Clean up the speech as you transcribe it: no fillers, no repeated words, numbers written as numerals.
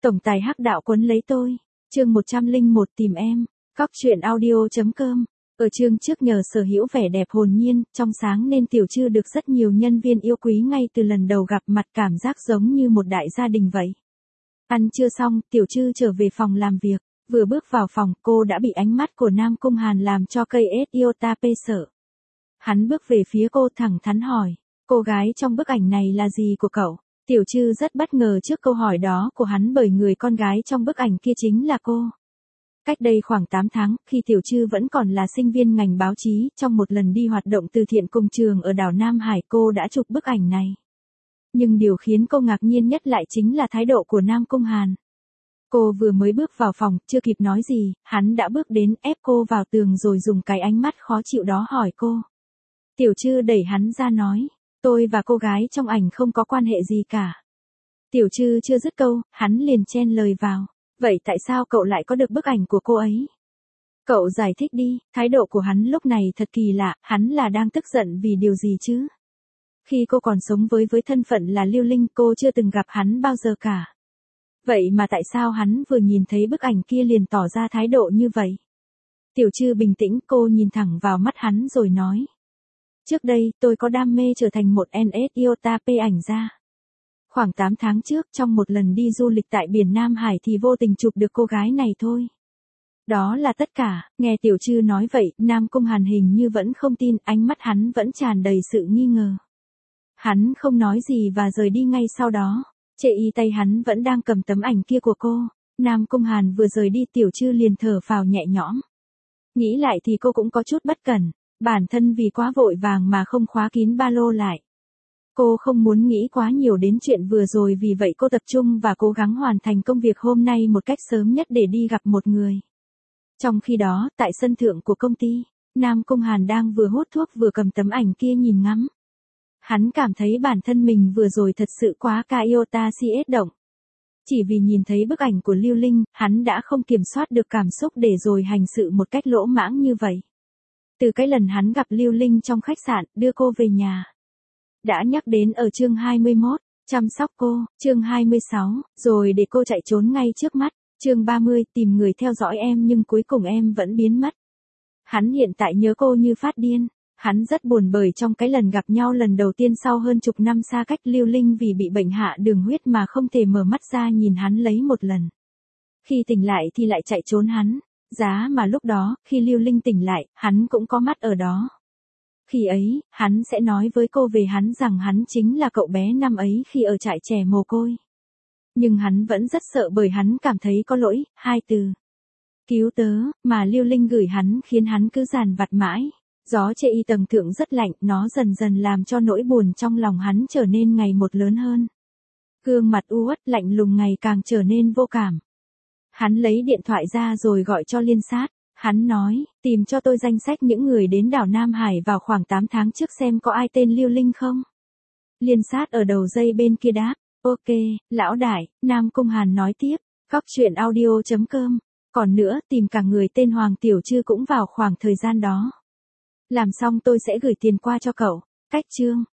Tổng tài hắc đạo quấn lấy tôi. Chương 101 tìm em. Cóc truyện audio.com. Ở chương trước nhờ sở hữu vẻ đẹp hồn nhiên, trong sáng nên Tiểu Trư được rất nhiều nhân viên yêu quý ngay từ lần đầu gặp mặt, cảm giác giống như một đại gia đình vậy. Ăn trưa xong, Tiểu Trư trở về phòng làm việc. Vừa bước vào phòng, cô đã bị ánh mắt của Nam Cung Hàn làm cho cây iota sợ. Hắn bước về phía cô thẳng thắn hỏi, cô gái trong bức ảnh này là gì của cậu? Tiểu Trư rất bất ngờ trước câu hỏi đó của hắn bởi người con gái trong bức ảnh kia chính là cô. Cách đây khoảng 8 tháng, khi Tiểu Trư vẫn còn là sinh viên ngành báo chí, trong một lần đi hoạt động từ thiện cùng trường ở đảo Nam Hải, cô đã chụp bức ảnh này. Nhưng điều khiến cô ngạc nhiên nhất lại chính là thái độ của Nam Cung Hàn. Cô vừa mới bước vào phòng, chưa kịp nói gì, hắn đã bước đến ép cô vào tường rồi dùng cái ánh mắt khó chịu đó hỏi cô. Tiểu Trư đẩy hắn ra nói, tôi và cô gái trong ảnh không có quan hệ gì cả. Tiểu Trư chưa dứt câu, hắn liền chen lời vào. Vậy tại sao cậu lại có được bức ảnh của cô ấy? Cậu giải thích đi. Thái độ của hắn lúc này thật kỳ lạ, hắn là đang tức giận vì điều gì chứ? Khi cô còn sống với thân phận là Lưu Linh, cô chưa từng gặp hắn bao giờ cả. Vậy mà tại sao hắn vừa nhìn thấy bức ảnh kia liền tỏ ra thái độ như vậy? Tiểu Trư bình tĩnh, cô nhìn thẳng vào mắt hắn rồi nói. Trước đây, tôi có đam mê trở thành một NSIOTP ảnh gia. Khoảng 8 tháng trước, trong một lần đi du lịch tại biển Nam Hải thì vô tình chụp được cô gái này thôi. Đó là tất cả. Nghe Tiểu Trư nói vậy, Nam Cung Hàn hình như vẫn không tin, ánh mắt hắn vẫn tràn đầy sự nghi ngờ. Hắn không nói gì và rời đi ngay sau đó. Chệ y tay hắn vẫn đang cầm tấm ảnh kia của cô. Nam Cung Hàn vừa rời đi, Tiểu Trư liền thở phào nhẹ nhõm. Nghĩ lại thì cô cũng có chút bất cẩn. Bản thân vì quá vội vàng mà không khóa kín ba lô lại. Cô không muốn nghĩ quá nhiều đến chuyện vừa rồi, vì vậy cô tập trung và cố gắng hoàn thành công việc hôm nay một cách sớm nhất để đi gặp một người. Trong khi đó, tại sân thượng của công ty, Nam Cung Hàn đang vừa hút thuốc vừa cầm tấm ảnh kia nhìn ngắm. Hắn cảm thấy bản thân mình vừa rồi thật sự quá iota động. Chỉ vì nhìn thấy bức ảnh của Lưu Linh, hắn đã không kiểm soát được cảm xúc để rồi hành sự một cách lỗ mãng như vậy. Từ cái lần hắn gặp Lưu Linh trong khách sạn, đưa cô về nhà. Đã nhắc đến ở chương 21, chăm sóc cô, chương 26, rồi để cô chạy trốn ngay trước mắt, chương 30, tìm người theo dõi em nhưng cuối cùng em vẫn biến mất. Hắn hiện tại nhớ cô như phát điên, hắn rất buồn bởi trong cái lần gặp nhau lần đầu tiên sau hơn chục năm xa cách, Lưu Linh vì bị bệnh hạ đường huyết mà không thể mở mắt ra nhìn hắn lấy một lần. Khi tỉnh lại thì lại chạy trốn hắn, giá mà lúc đó, khi Lưu Linh tỉnh lại, hắn cũng có mắt ở đó. Khi ấy, hắn sẽ nói với cô về hắn rằng hắn chính là cậu bé năm ấy khi ở trại trẻ mồ côi. Nhưng hắn vẫn rất sợ bởi hắn cảm thấy có lỗi, hai từ. Cứu tớ, mà Lưu Linh gửi hắn khiến hắn cứ dằn vặt mãi. Gió chê y tầng thượng rất lạnh, nó dần dần làm cho nỗi buồn trong lòng hắn trở nên ngày một lớn hơn. Gương mặt u uất lạnh lùng ngày càng trở nên vô cảm. Hắn lấy điện thoại ra rồi gọi cho liên sát. Hắn nói, tìm cho tôi danh sách những người đến đảo Nam Hải vào khoảng 8 tháng trước xem có ai tên Lưu Linh không. Liên sát ở đầu dây bên kia đáp, ok, lão đại. Nam Cung Hàn nói tiếp, cóc truyện audio.com. Còn nữa, tìm cả người tên Hoàng Tiểu Trư cũng vào khoảng thời gian đó. Làm xong tôi sẽ gửi tiền qua cho cậu. Cách chương.